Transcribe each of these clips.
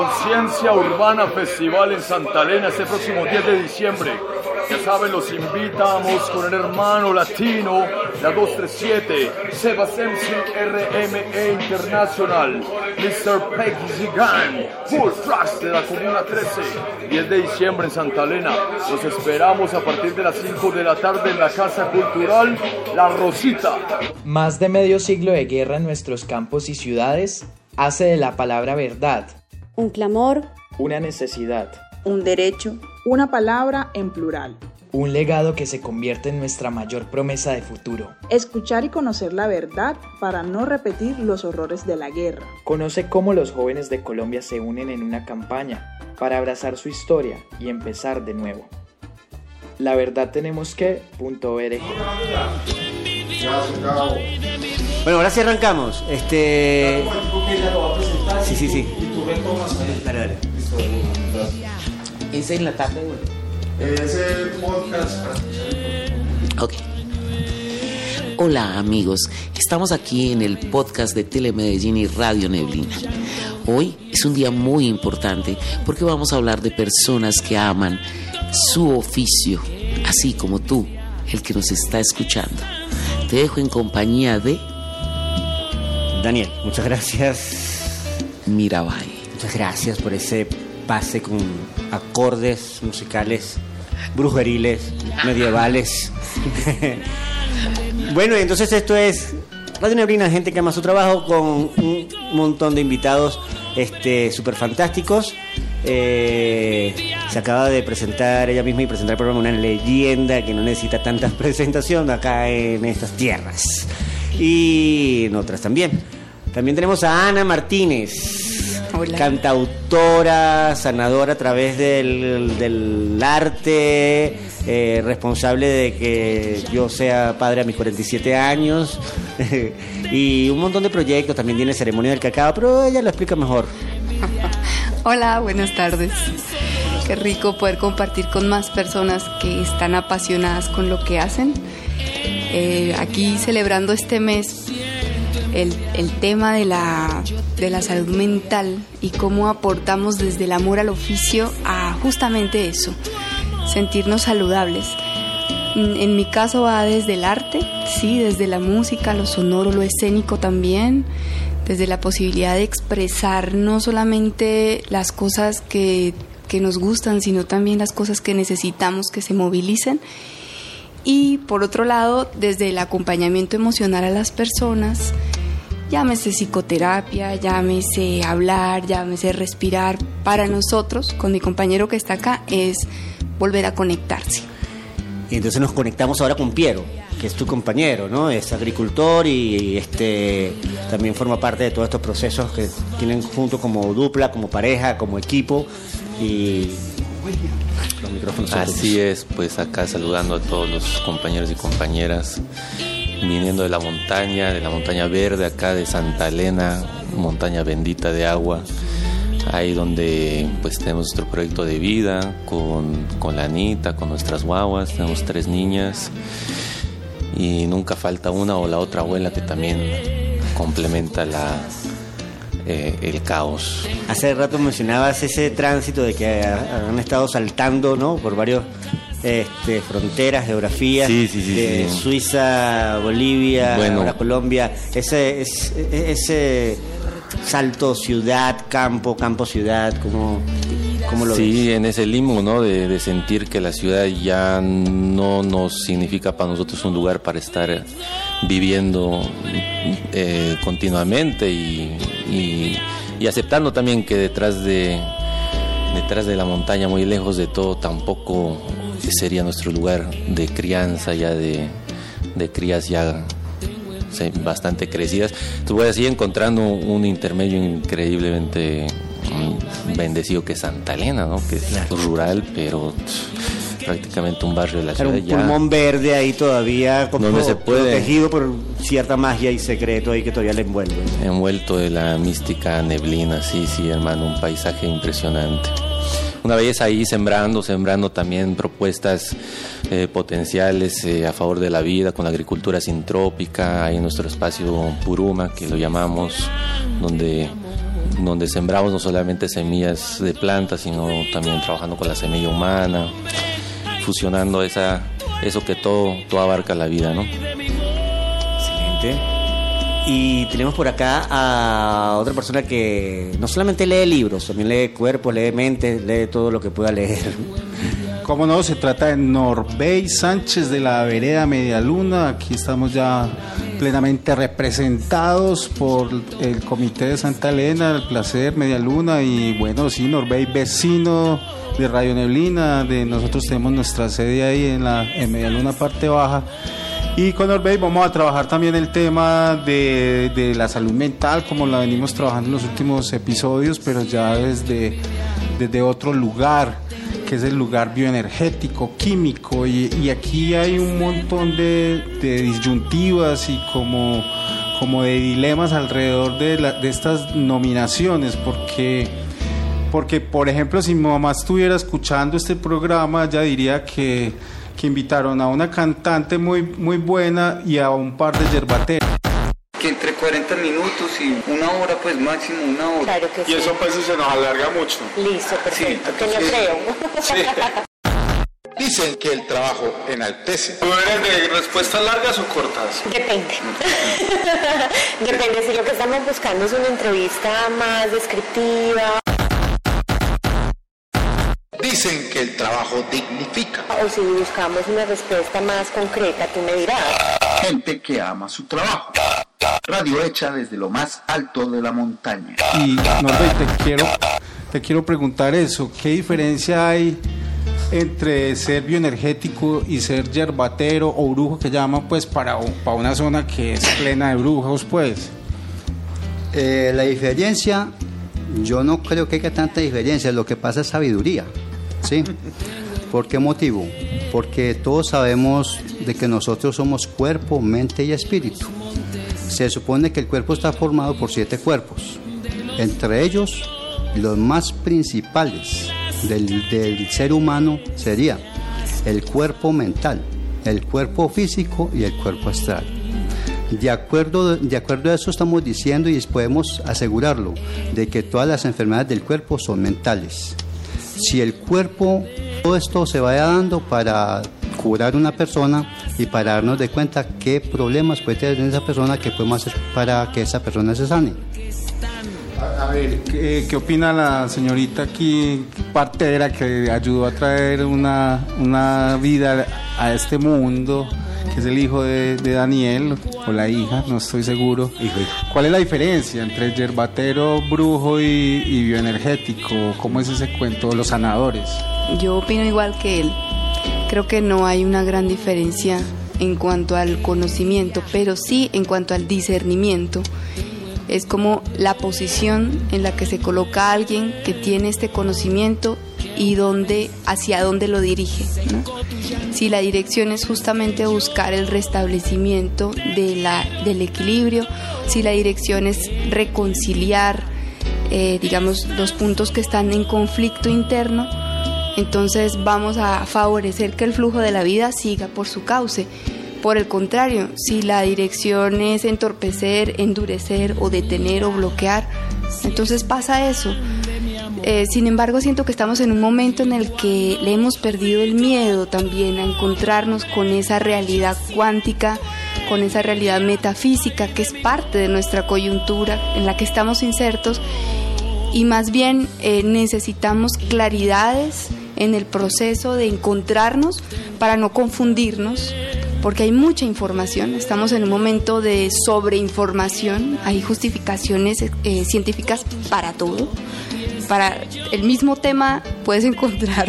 Conciencia Urbana Festival en Santa Elena este próximo 10 de diciembre. Ya saben, los invitamos con el hermano latino, la 237, Sebastián RME International, Mr. Peggy Zigan, Full Trust de la Comuna 13, 10 de diciembre en Santa Elena. Los esperamos a partir de las 5 de la tarde en la Casa Cultural La Rosita. Más de medio siglo de guerra en nuestros campos y ciudades hace de la palabra verdad un clamor, una necesidad, un derecho, una palabra en plural, un legado que se convierte en nuestra mayor promesa de futuro. Escuchar y conocer la verdad para no repetir los horrores de la guerra. Conoce cómo los jóvenes de Colombia se unen en una campaña para abrazar su historia y empezar de nuevo. La verdad tenemos que.org. Bueno, ahora sí arrancamos. Sí. Dale. ¿Es en la tarde? Es el podcast. Ok. Hola amigos, estamos aquí en el podcast de Telemedellín y Radio Neblina. Hoy es un día muy importante porque vamos a hablar de personas que aman su oficio, así como tú, el que nos está escuchando. Te dejo en compañía de Daniel, muchas gracias. Mirabai. Muchas gracias por ese pase con acordes musicales brujeriles, medievales. Bueno, entonces esto es Radio Neblina, gente que ama su trabajo, con un montón de invitados súper fantásticos. Se acaba de presentar ella misma y presentar el programa, una leyenda que no necesita tanta presentación acá en estas tierras y en otras también. También tenemos a Ana Martínez. Hola. Cantautora, sanadora a través del arte, responsable de que yo sea padre a mis 47 años y un montón de proyectos. También tiene Ceremonia del Cacao, pero ella lo explica mejor. Hola, buenas tardes. Qué rico poder compartir con más personas que están apasionadas con lo que hacen. Aquí celebrando este mes el tema de la salud mental y cómo aportamos desde el amor al oficio a justamente eso, sentirnos saludables. En mi caso va desde el arte, sí, desde la música, lo sonoro, lo escénico también, desde la posibilidad de expresar no solamente las cosas que nos gustan, sino también las cosas que necesitamos que se movilicen. Y por otro lado, desde el acompañamiento emocional a las personas, llámese psicoterapia, llámese hablar, llámese respirar. Para nosotros, con mi compañero que está acá, es volver a conectarse. Y entonces nos conectamos ahora con Piero, que es tu compañero, ¿no? Es agricultor y también forma parte de todos estos procesos que tienen juntos como dupla, como pareja, como equipo. Y los micrófonos. Así es, pues acá saludando a todos los compañeros y compañeras, viniendo de la montaña verde acá de Santa Elena, montaña bendita de agua, ahí donde pues tenemos nuestro proyecto de vida con la Anita, con nuestras guaguas. Tenemos 3 niñas y nunca falta una o la otra abuela que también complementa el caos. Hace rato mencionabas ese tránsito de que han estado saltando, ¿no?, por varios fronteras, geografías, sí. Suiza, Bolivia, ahora Colombia, ese salto ciudad, campo, ciudad, ¿cómo lo ves? Sí, en ese limbo, ¿no?, de sentir que la ciudad ya no nos significa para nosotros un lugar para estar viviendo continuamente y aceptando también que detrás de la montaña, muy lejos de todo, tampoco sería nuestro lugar de crianza, ya de crías ya bastante crecidas. Entonces voy así encontrando un intermedio increíblemente bendecido, que es Santa Elena, ¿no?, que es rural, pero prácticamente un barrio de la ciudad. Un pulmón verde ahí todavía, como donde se puede, protegido por cierta magia y secreto ahí que todavía le envuelve. Envuelto de la mística neblina, sí, hermano, un paisaje impresionante. Una vez ahí sembrando también propuestas potenciales a favor de la vida, con la agricultura sintrópica, ahí en nuestro espacio Puruma, que lo llamamos, donde donde sembramos no solamente semillas de plantas, sino también trabajando con la semilla humana, fusionando eso que todo abarca la vida, ¿no? Excelente. Y tenemos por acá a otra persona que no solamente lee libros, también lee cuerpos, lee mentes, lee todo lo que pueda leer. ¿Cómo no? Se trata de Norbey Sánchez de la Vereda Medialuna. Aquí estamos ya plenamente representados por el Comité de Santa Elena, el Placer Medialuna. Y bueno, sí, Norbey, vecino de Radio Neblina. Nosotros tenemos nuestra sede ahí en Medialuna, parte baja. Y con Norbey vamos a trabajar también el tema de la salud mental, como la venimos trabajando en los últimos episodios, pero ya desde otro lugar, que es el lugar bioenergético, químico, y aquí hay un montón de disyuntivas y como de dilemas alrededor de estas nominaciones, porque por ejemplo, si mi mamá estuviera escuchando este programa, ella diría que invitaron a una cantante muy, muy buena y a un par de yerbateros. Que entre 40 minutos y una hora, pues máximo una hora. Claro que sí. Y eso pues se nos alarga mucho. Listo, perfecto, Sí, te lo creo. Sí. Dicen que el trabajo enaltece. ¿Tú eres de respuestas largas o cortas? Depende. Depende, si lo que estamos buscando es una entrevista más descriptiva. Dicen que el trabajo dignifica. O si buscamos una respuesta más concreta, tú me dirás. Gente que ama su trabajo. Radio hecha desde lo más alto de la montaña. Y Norbey, te quiero preguntar eso. ¿Qué diferencia hay entre ser bioenergético y ser yerbatero o brujo, que llaman pues para una zona que es plena de brujos, pues? La diferencia, yo no creo que haya tanta diferencia. Lo que pasa es sabiduría, ¿sí? ¿Por qué motivo? Porque todos sabemos de que nosotros somos cuerpo, mente y espíritu. Se supone que el cuerpo está formado por 7 cuerpos, entre ellos los más principales del ser humano sería el cuerpo mental, el cuerpo físico y el cuerpo astral. De acuerdo a eso estamos diciendo y podemos asegurarlo, de que todas las enfermedades del cuerpo son mentales. Si el cuerpo, todo esto se vaya dando para curar una persona y para darnos de cuenta qué problemas puede tener esa persona, que podemos hacer para que esa persona se sane. A ver, ¿qué opina la señorita aquí, partera, que ayudó a traer una vida a este mundo, que es el hijo de Daniel, o la hija, no estoy seguro? ¿Cuál es la diferencia entre yerbatero, brujo y bioenergético? ¿Cómo es ese cuento de los sanadores? Yo opino igual que él. Creo que no hay una gran diferencia en cuanto al conocimiento, pero sí en cuanto al discernimiento. Es como la posición en la que se coloca alguien que tiene este conocimiento y hacia dónde lo dirige, ¿no? Si la dirección es justamente buscar el restablecimiento del equilibrio, si la dirección es reconciliar, digamos, los puntos que están en conflicto interno, entonces vamos a favorecer que el flujo de la vida siga por su cauce. Por el contrario, si la dirección es entorpecer, endurecer o detener o bloquear, entonces pasa eso. Sin embargo, siento que estamos en un momento en el que le hemos perdido el miedo también a encontrarnos con esa realidad cuántica, con esa realidad metafísica que es parte de nuestra coyuntura en la que estamos insertos, y más bien necesitamos claridades en el proceso de encontrarnos para no confundirnos, porque hay mucha información, estamos en un momento de sobreinformación, hay justificaciones científicas para todo. Para el mismo tema puedes encontrar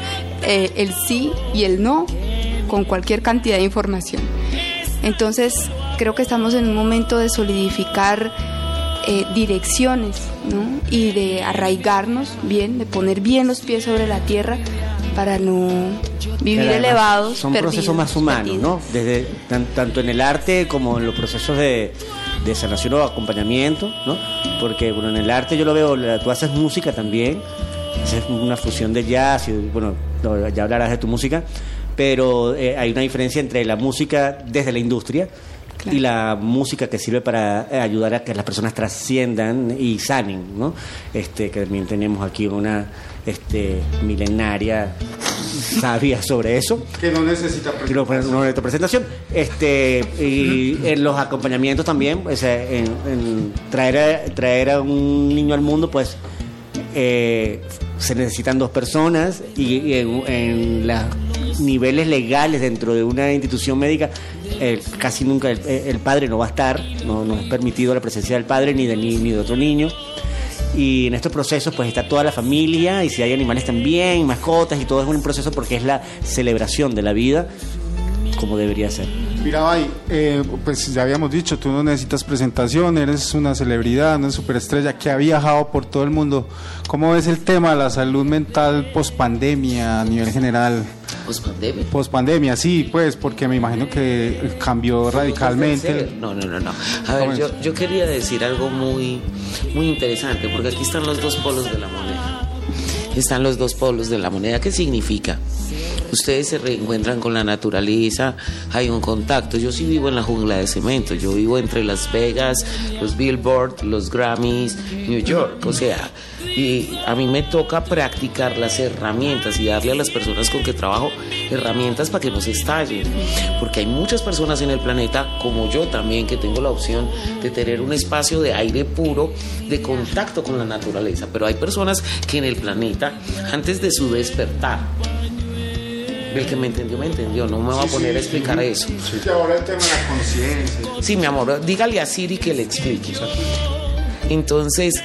el sí y el no con cualquier cantidad de información. Entonces creo que estamos en un momento de solidificar direcciones, ¿no? Y de arraigarnos bien, de poner bien los pies sobre la tierra para no vivir elevados. Son procesos más humanos, ¿no? Desde tanto en el arte como en los procesos de sanación o acompañamiento, ¿no? Porque bueno, en el arte yo lo veo, tú haces música también, es una fusión de jazz, y bueno, ya hablarás de tu música, pero hay una diferencia entre la música desde la industria, Claro. Y la música que sirve para ayudar a que las personas trasciendan y sanen, ¿no? Que también tenemos aquí una milenaria sabia sobre eso. Que no necesita presentación. Y en los acompañamientos también, en traer a un niño al mundo, pues se necesitan 2 personas y en los niveles legales dentro de una institución médica casi nunca el padre no va a estar, no es permitido la presencia del padre ni de otro niño. Y en estos procesos pues está toda la familia, y si hay animales también, mascotas, y todo es un proceso porque es la celebración de la vida como debería ser. Mira, Bay, pues ya habíamos dicho, tú no necesitas presentación, eres una celebridad, una superestrella que ha viajado por todo el mundo. ¿Cómo ves el tema de la salud mental post-pandemia a nivel general? ¿Post-pandemia? Post-pandemia, sí, pues, porque me imagino que cambió radicalmente. No. A ver, yo quería decir algo muy, muy interesante, porque aquí están los 2 polos de la moneda. Están los 2 polos de la moneda. ¿Qué significa? Ustedes se reencuentran con la naturaleza, hay un contacto. Yo sí vivo en la jungla de cemento, yo vivo entre Las Vegas, los Billboard, los Grammys, New York, o sea, y a mí me toca practicar las herramientas y darle a las personas con que trabajo herramientas para que no se estallen, porque hay muchas personas en el planeta, como yo también, que tengo la opción de tener un espacio de aire puro, de contacto con la naturaleza, pero hay personas que en el planeta, antes de su despertar, el que me entendió, no me va a poner a explicar eso. Sí, ahora el tema de la conciencia. Sí, mi amor, dígale a Siri que le explique. Entonces,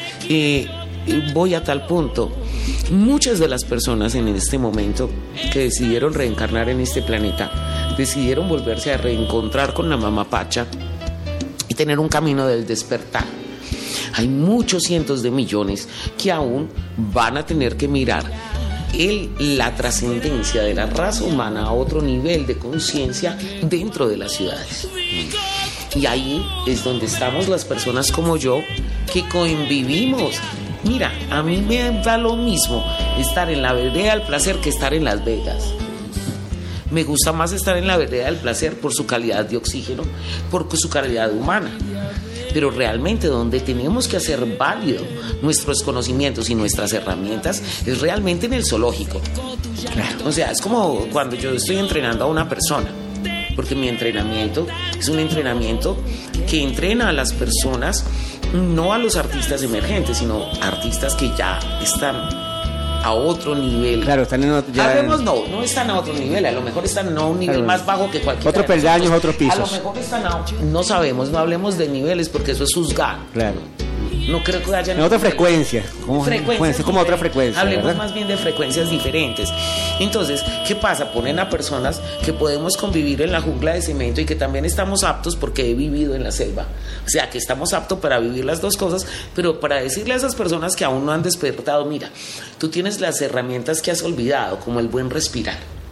voy a tal punto. Muchas de las personas en este momento que decidieron reencarnar en este planeta, decidieron volverse a reencontrar con la mamá Pacha y tener un camino del despertar. Hay muchos cientos de millones que aún van a tener que mirar la trascendencia de la raza humana a otro nivel de conciencia dentro de las ciudades. Y ahí es donde estamos las personas como yo, que convivimos. Mira, a mí me da lo mismo estar en la vereda del placer que estar en Las Vegas. Me gusta más estar en la vereda del placer por su calidad de oxígeno, por su calidad humana. Pero realmente donde tenemos que hacer válido nuestros conocimientos y nuestras herramientas es realmente en el zoológico. Claro. O sea, es como cuando yo estoy entrenando a una persona, porque mi entrenamiento es un entrenamiento que entrena a las personas, no a los artistas emergentes, sino artistas que ya están a otro nivel. Claro, están en otro, no están a otro nivel, a lo mejor están a un nivel más bajo que cualquier otro peldaño, otros pisos. A lo mejor están no sabemos, no hablemos de niveles porque eso es juzgar. Claro. No creo que haya en otra frecuencia. Es como otra frecuencia. Hablemos, ¿verdad?, más bien de frecuencias diferentes. Entonces, ¿qué pasa? Ponen a personas que podemos convivir en la jungla de cemento y que también estamos aptos, porque he vivido en la selva. O sea, que estamos aptos para vivir las 2 cosas, pero para decirle a esas personas que aún no han despertado, mira, tú tienes las herramientas que has olvidado, como el buen respirar.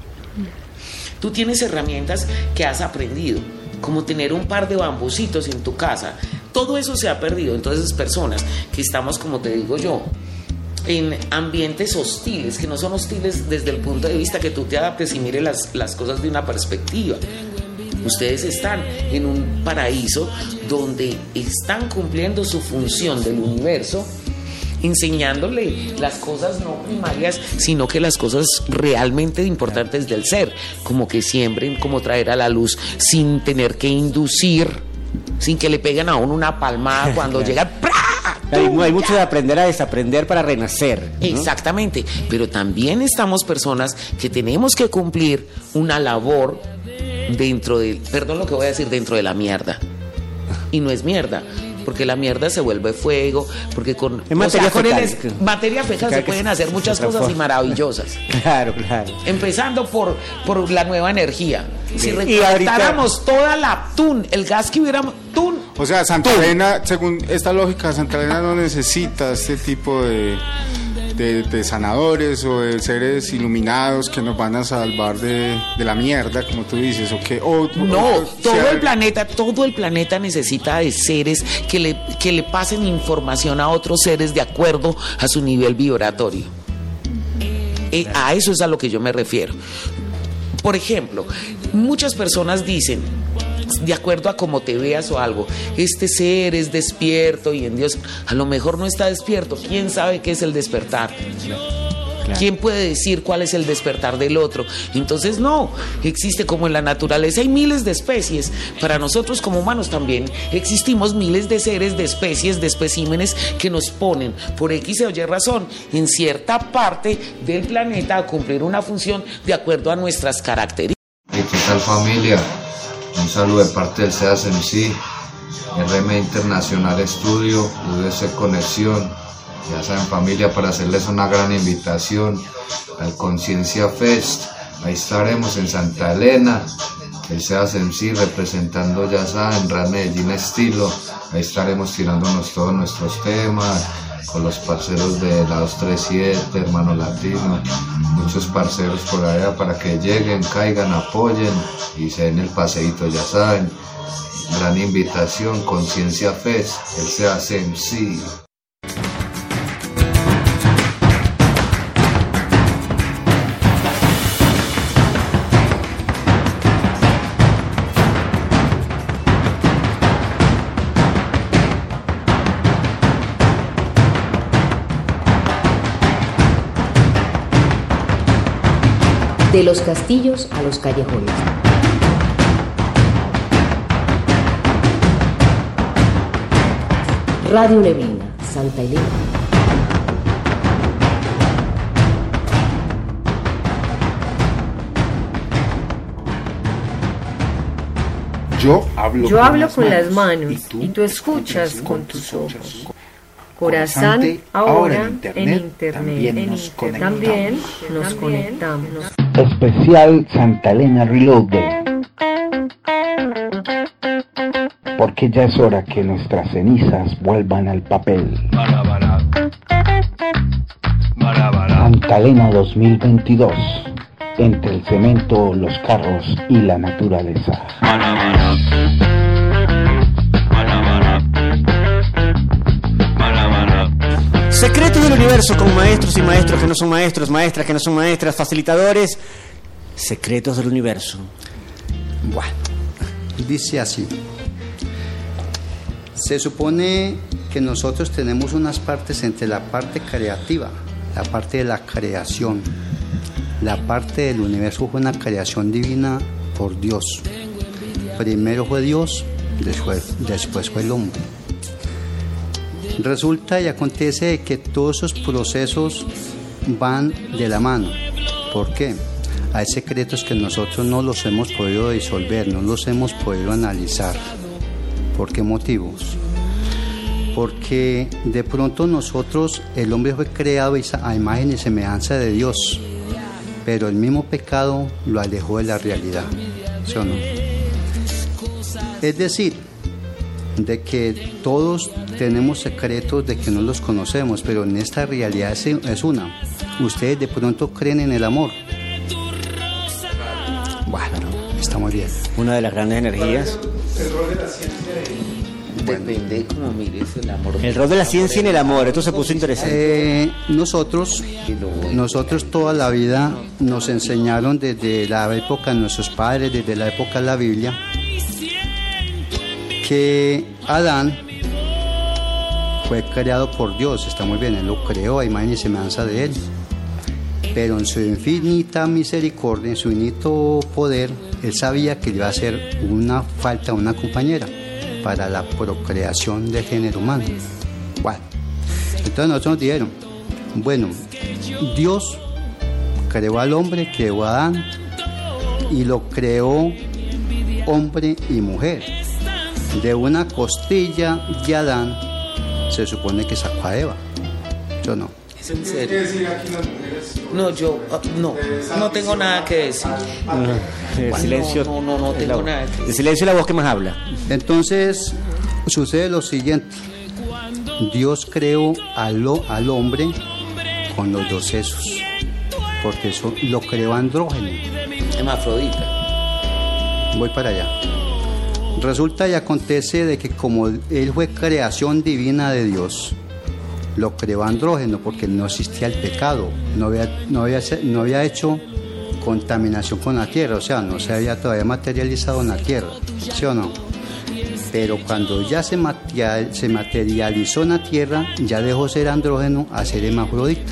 Tú tienes herramientas que has aprendido, como tener un par de bambucitos en tu casa. Todo eso se ha perdido. Entonces, personas que estamos, como te digo yo, en ambientes hostiles, que no son hostiles desde el punto de vista que tú te adaptes y mires las cosas de una perspectiva. Ustedes están en un paraíso donde están cumpliendo su función del universo, enseñándole las cosas no primarias, sino que las cosas realmente importantes del ser, como que siembren, como traer a la luz sin tener que inducir, sin que le peguen a uno una palmada cuando llega. Hay mucho de aprender a desaprender para renacer, ¿no? Exactamente, pero también estamos personas que tenemos que cumplir una labor dentro de, perdón lo que voy a decir, dentro de la mierda. Y no es mierda, porque la mierda se vuelve fuego, porque con materia fecal se pueden hacer muchas cosas y maravillosas. Claro. Empezando por la nueva energía. Si recolectáramos toda la el gas que hubiéramos, o sea, Santa Elena, según esta lógica, Santa Elena no necesita este tipo de sanadores o de seres iluminados que nos van a salvar de la mierda, como tú dices, todo el planeta necesita de seres que le pasen información a otros seres de acuerdo a su nivel vibratorio. A eso es a lo que yo me refiero. Por ejemplo, muchas personas dicen, de acuerdo a cómo te veas o algo. Este ser es despierto y en Dios a lo mejor no está despierto. ¿Quién sabe qué es el despertar? Claro. ¿Quién puede decir cuál es el despertar del otro? Entonces no, existe como en la naturaleza, hay miles de especies. Para nosotros como humanos también existimos miles de seres, de especies, de especímenes que nos ponen por X o Y razón en cierta parte del planeta a cumplir una función de acuerdo a nuestras características. ¿Qué tal, familia? Un saludo de parte del SEAS MC, RM Internacional Estudio, UDC Conexión. Ya saben, familia, para hacerles una gran invitación al Conciencia Fest. Ahí estaremos en Santa Elena, el SEAS MC representando, ya saben, Rap Medellín estilo. Ahí estaremos tirándonos todos nuestros temas con los parceros de la 237, Hermano Latino, muchos parceros por allá para que lleguen, caigan, apoyen y se den el paseíto, ya saben. Gran invitación, Conciencia Fest, el SEAS MC. De los castillos a los callejones. Radio Neblina, Santa Elena. Yo hablo con las manos y tú escuchas con tus ojos. Corazán, ahora en internet. También nos conectamos. Especial Santa Elena Reloaded. Porque ya es hora que nuestras cenizas vuelvan al papel. Santa Elena 2022. Entre el cemento, los carros y la naturaleza. Secretos del universo con maestros y maestros que no son maestros, maestras que no son maestras, facilitadores. Secretos del universo. Bueno, dice así. Se supone que nosotros tenemos unas partes entre la parte creativa, la parte de la creación. La parte del universo fue una creación divina por Dios. Primero fue Dios, después fue el hombre. Resulta y acontece que todos esos procesos van de la mano. ¿Por qué? Hay secretos que nosotros no los hemos podido disolver, no los hemos podido analizar. ¿Por qué motivos? Porque de pronto nosotros, el hombre fue creado a imagen y semejanza de Dios, pero el mismo pecado lo alejó de la realidad, ¿sí o no? Es decir, de que todos tenemos secretos de que no los conocemos, pero en esta realidad es una. Ustedes de pronto creen en el amor. Bueno, está muy bien. Una de las grandes energías. El rol de la ciencia depende de cómo mires el amor. El rol de la ciencia en el amor, esto se puso interesante. Nosotros toda la vida nos enseñaron desde la época de nuestros padres, desde la época de la Biblia, que Adán fue creado por Dios, está muy bien, Él lo creó a imagen y semejanza de Él, pero en su infinita misericordia, en su infinito poder, Él sabía que le iba a hacer una falta, una compañera para la procreación del género humano. Bueno, entonces nosotros nos dijeron, bueno, Dios creó al hombre, creó a Adán y lo creó hombre y mujer. De una costilla de Adán se supone que sacó a Eva. Yo no. ¿Es en serio? No, yo no tengo nada que decir. El silencio. No tengo nada que decir. El silencio es la voz que más habla. Entonces sucede lo siguiente. Dios creó al hombre con los dos sesos, porque eso lo creó andrógeno. Hermafrodita. Voy para allá. Resulta y acontece de que como él fue creación divina de Dios, lo creó andrógeno porque no existía el pecado, no había hecho contaminación con la tierra, o sea, no se había todavía materializado en la tierra. ¿sí o no? Pero cuando ya se materializó en la tierra, ya dejó de ser andrógeno a ser hermafrodita.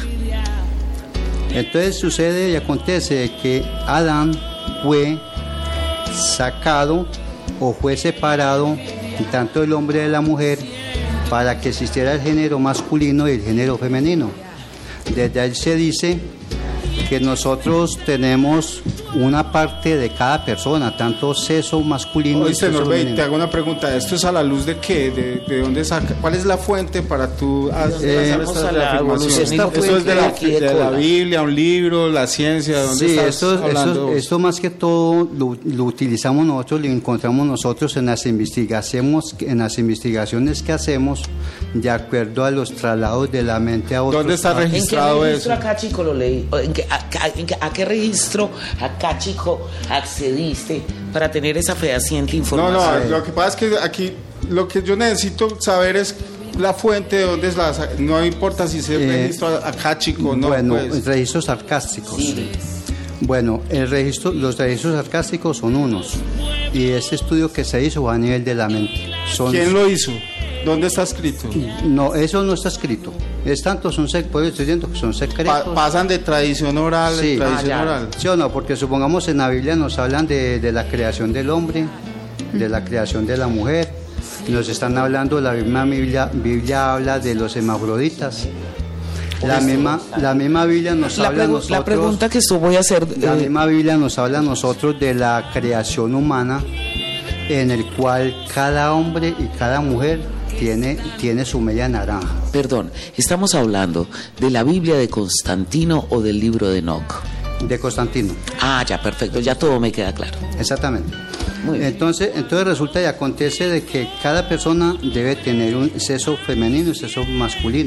Entonces sucede y acontece que Adán fue sacado o fue separado tanto el hombre de la mujer para que existiera el género masculino y el género femenino. Desde ahí se dice que nosotros tenemos una parte de cada persona, tanto sexo masculino y sexo femenino. Te hago una pregunta, ¿esto es a la luz de qué? ¿De dónde saca? ¿Cuál es la fuente para tú hacer esta afirmación? ¿Esto es de la Biblia, un libro, la ciencia? ¿De dónde estás hablando? Esto más que todo lo utilizamos nosotros, lo encontramos nosotros en las investigaciones que hacemos de acuerdo a los traslados de la mente a otros. ¿Dónde está registrado eso? ¿En qué registro acá, chico, lo leí? ¿A qué registro acá, chico, accediste para tener esa fehaciente información? No, lo que pasa es que aquí lo que yo necesito saber es la fuente de dónde es no importa si se registra acá, chico, no. Bueno, pues. Registros sarcásticos. Sí. Bueno, los registros sarcásticos son unos, y este estudio que se hizo va a nivel de la mente. ¿Quién lo hizo? ¿Dónde está escrito? No, eso no está escrito. Es tanto, estoy diciendo que son secretos. Pasan de tradición oral en tradición oral. Sí o no, porque supongamos en la Biblia nos hablan de la creación del hombre, de la creación de la mujer. Nos están hablando, la misma Biblia habla de los hermafroditas. La misma Biblia nos habla a nosotros. La pregunta que esto voy a hacer. La misma Biblia nos habla a nosotros de la creación humana, en el cual cada hombre y cada mujer tiene su media naranja. Perdón, ¿estamos hablando de la Biblia de Constantino o del libro de Enoch? De Constantino. Ah, ya, perfecto, ya todo me queda claro. Exactamente. Entonces resulta y acontece de que cada persona debe tener un sexo femenino y sexo masculino,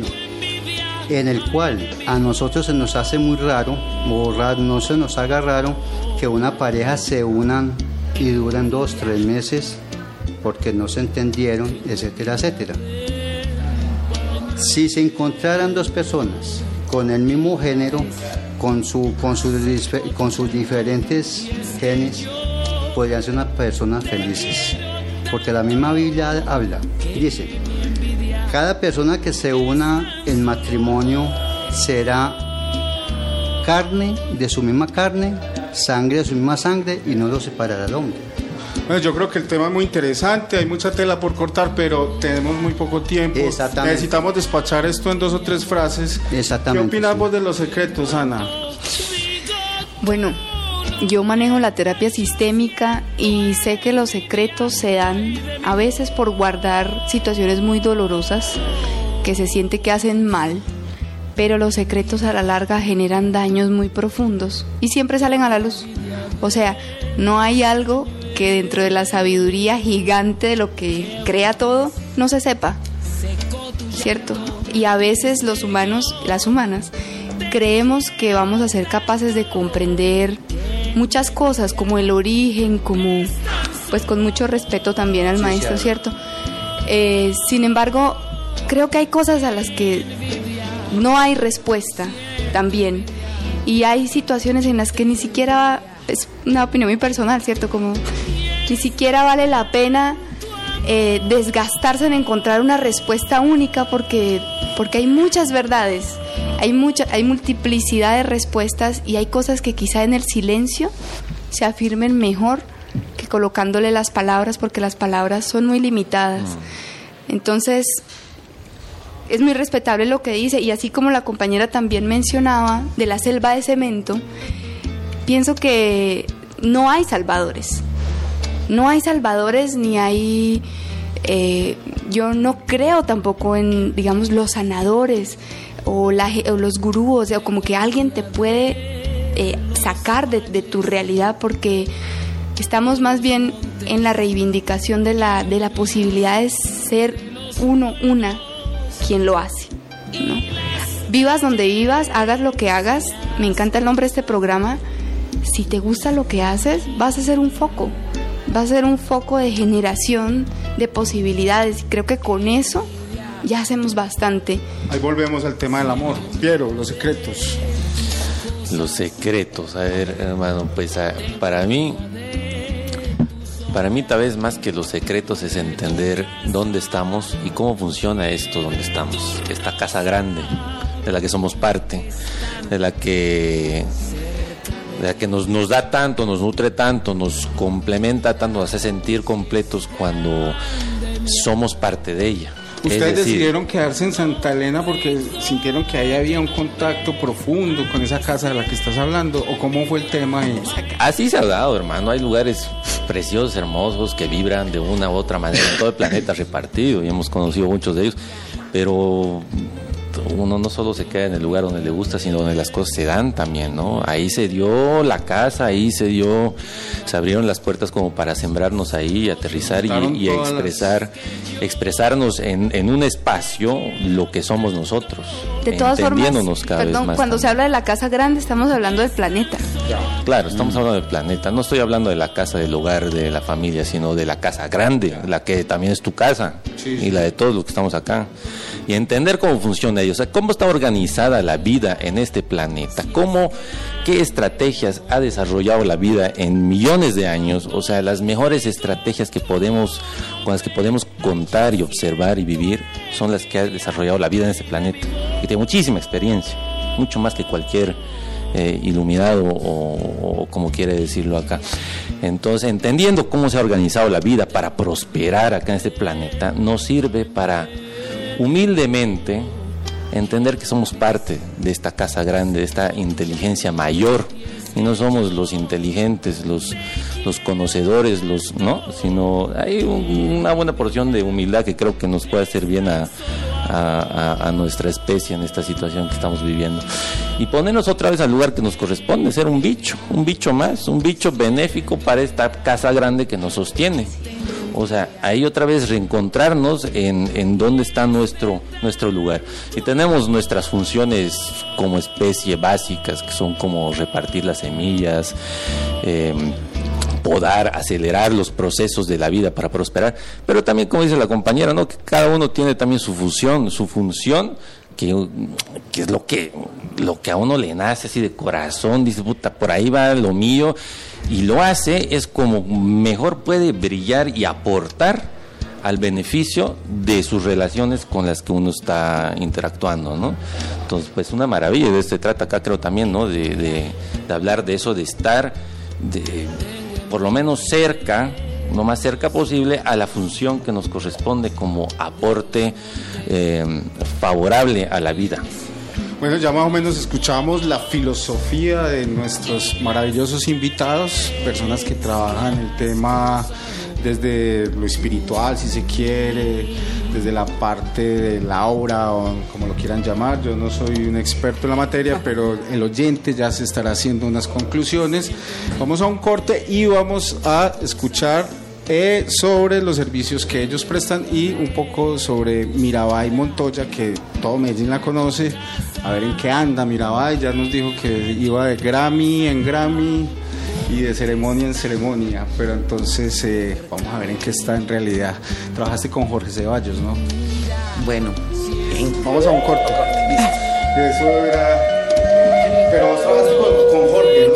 en el cual a nosotros se nos hace muy raro, no se nos haga raro que una pareja se unan y duran 2-3 meses porque no se entendieron, etcétera, etcétera. Si se encontraran dos personas con el mismo género, con sus diferentes genes, podrían ser unas personas felices, porque la misma Biblia habla, dice, cada persona que se una en matrimonio será carne de su misma carne, sangre de su misma sangre, y no lo separará el hombre. Bueno, yo creo que el tema es muy interesante, hay mucha tela por cortar, pero tenemos muy poco tiempo. Necesitamos despachar esto en 2 o 3 frases. Exactamente. ¿Qué opinas vos de los secretos, Ana? Bueno, yo manejo la terapia sistémica y sé que los secretos se dan a veces por guardar situaciones muy dolorosas que se siente que hacen mal, pero los secretos a la larga generan daños muy profundos y siempre salen a la luz. O sea, no hay algo que dentro de la sabiduría gigante de lo que crea todo no se sepa, ¿cierto? Y a veces los humanos, las humanas, creemos que vamos a ser capaces de comprender muchas cosas, como el origen, como, pues con mucho respeto también al maestro, ¿cierto? Sin embargo, creo que hay cosas a las que no hay respuesta también, y hay situaciones en las que ni siquiera, es una opinión muy personal, ¿cierto? Como ni siquiera vale la pena desgastarse en encontrar una respuesta única, porque hay muchas verdades, hay multiplicidad de respuestas, y hay cosas que quizá en el silencio se afirmen mejor que colocándole las palabras, porque las palabras son muy limitadas. Entonces, es muy respetable lo que dice, y así como la compañera también mencionaba de la selva de cemento, pienso que no hay salvadores. No hay salvadores, ni hay... yo no creo tampoco en, digamos, los sanadores o los gurús, o como que alguien te puede sacar de tu realidad, porque estamos más bien en la reivindicación de la posibilidad de ser una quien lo hace, ¿no? Vivas donde vivas, hagas lo que hagas. Me encanta el nombre de este programa. Si te gusta lo que haces, vas a ser un foco. Va a ser un foco de generación de posibilidades. Creo que con eso ya hacemos bastante. Ahí volvemos al tema del amor. Piero, los secretos. Los secretos, a ver, hermano, pues para mí Para mí, tal vez más que los secretos, es entender dónde estamos y cómo funciona esto donde estamos. Esta casa grande, de la que somos parte, de la que nos da tanto, nos nutre tanto, nos complementa tanto, nos hace sentir completos cuando somos parte de ella. ¿Ustedes decidieron quedarse en Santa Elena porque sintieron que ahí había un contacto profundo con esa casa de la que estás hablando? ¿O cómo fue el tema ahí? Así se ha dado, hermano. Hay lugares preciosos, hermosos, que vibran de una u otra manera en todo el planeta repartido, y hemos conocido muchos de ellos, pero uno no solo se queda en el lugar donde le gusta, sino donde las cosas se dan también, ¿no? Ahí se dio la casa, ahí se abrieron las puertas como para sembrarnos ahí, aterrizar y expresarnos en un espacio lo que somos nosotros. De todas formas, cuando se habla de la casa grande, estamos hablando del planeta. Claro, estamos hablando del planeta. No estoy hablando de la casa, del hogar, de la familia, sino de la casa grande, la que también es tu casa, y la de todos los que estamos acá. Y entender cómo funciona ello, o sea, cómo está organizada la vida en este planeta, qué estrategias ha desarrollado la vida en millones de años, o sea, las mejores estrategias con las que podemos contar y observar y vivir son las que ha desarrollado la vida en este planeta, que tiene muchísima experiencia, mucho más que cualquier iluminado o como quiere decirlo acá. Entonces, entendiendo cómo se ha organizado la vida para prosperar acá en este planeta, nos sirve para humildemente entender que somos parte de esta casa grande, de esta inteligencia mayor, y no somos los inteligentes, los conocedores, ¿no? Sino hay una buena porción de humildad que creo que nos puede hacer bien a nuestra especie en esta situación que estamos viviendo, y ponernos otra vez al lugar que nos corresponde, ser un bicho más, un bicho benéfico para esta casa grande que nos sostiene. O sea, ahí otra vez reencontrarnos en dónde está nuestro lugar. Y tenemos nuestras funciones como especie básicas, que son como repartir las semillas, podar, acelerar los procesos de la vida para prosperar. Pero también, como dice la compañera, ¿no?, que cada uno tiene también su función, que es lo que a uno le nace así de corazón, dice, puta, por ahí va lo mío, y lo hace, es como mejor puede brillar y aportar al beneficio de sus relaciones con las que uno está interactuando, ¿no? Entonces, pues una maravilla. De esto se trata acá, creo también, ¿no?, de hablar de eso, de estar por lo menos cerca, lo más cerca posible a la función que nos corresponde como aporte favorable a la vida. Bueno, ya más o menos escuchamos la filosofía de nuestros maravillosos invitados, personas que trabajan el tema desde lo espiritual, si se quiere, desde la parte de la obra, o como lo quieran llamar. Yo no soy un experto en la materia, pero el oyente ya se estará haciendo unas conclusiones. Vamos a un corte y vamos a escuchar sobre los servicios que ellos prestan y un poco sobre Mirabai Montoya, que todo Medellín la conoce. A ver en qué anda Mirabai. Ya nos dijo que iba de Grammy en Grammy y de ceremonia en ceremonia, pero entonces vamos a ver en qué está en realidad. Trabajaste con Jorge Ceballos, ¿no? Bueno, vamos a un corte. Eso era, pero vos trabajaste con Jorge, ¿no?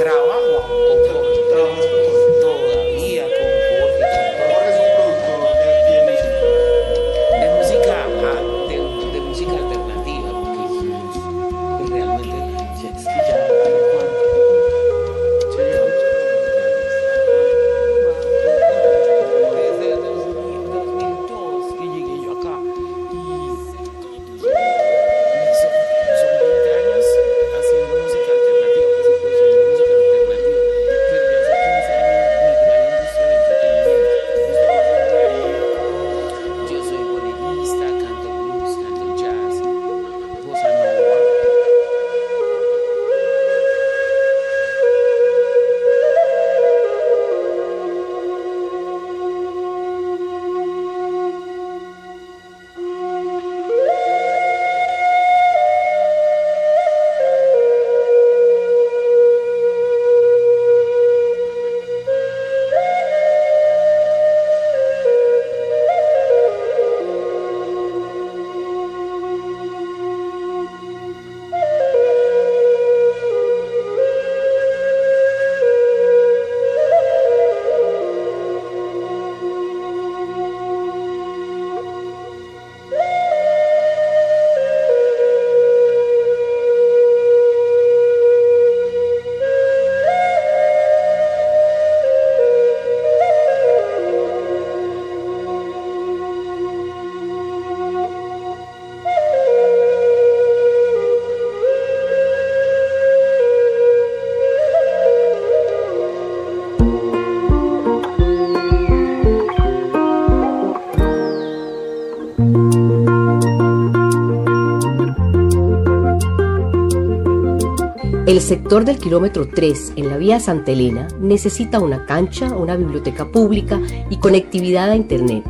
El sector del kilómetro 3 en la vía Santa Elena necesita una cancha, una biblioteca pública y conectividad a Internet.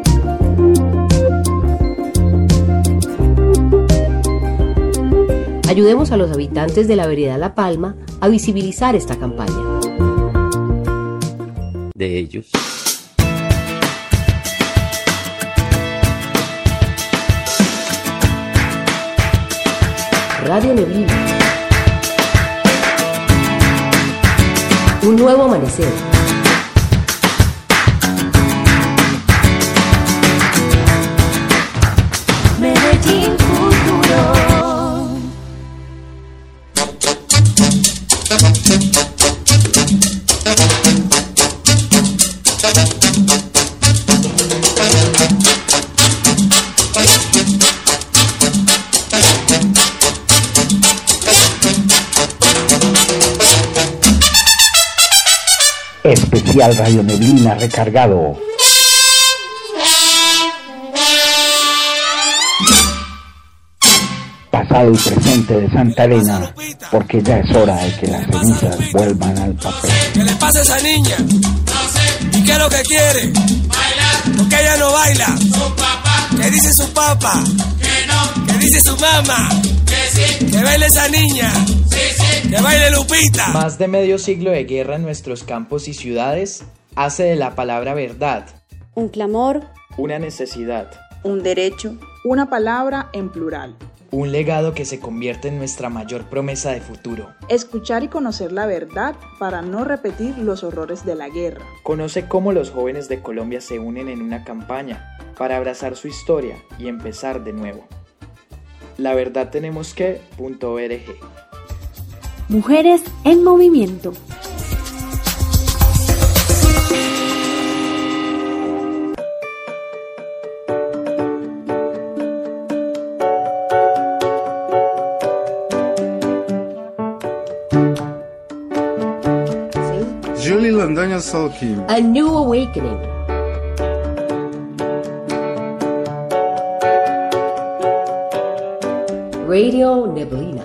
Ayudemos a los habitantes de la vereda La Palma a visibilizar esta campaña. De ellos. Radio Neblina. Un nuevo amanecer. Medellín Futuro. Especial Radio Neblina recargado. Pasado y presente de Santa Elena, porque ya es hora de que las cenizas vuelvan al papel. ¿Qué le pasa a esa niña? No sé. ¿Y qué es lo que quiere? Bailar. ¿Por qué ella no baila? Su papá. ¿Qué dice su papá? Que no. ¿Qué dice su mamá? Que sí. Que baile esa niña. Sí, sí. Que baile Lupita. Más de medio siglo de guerra en nuestros campos y ciudades hace de la palabra verdad un clamor, una necesidad, un derecho, una palabra en plural. Un legado que se convierte en nuestra mayor promesa de futuro. Escuchar y conocer la verdad para no repetir los horrores de la guerra. Conoce cómo los jóvenes de Colombia se unen en una campaña para abrazar su historia y empezar de nuevo. laverdadtenemosque.org. Mujeres en movimiento. Julie Londoño Solkin. A New Awakening. Radio Neblina.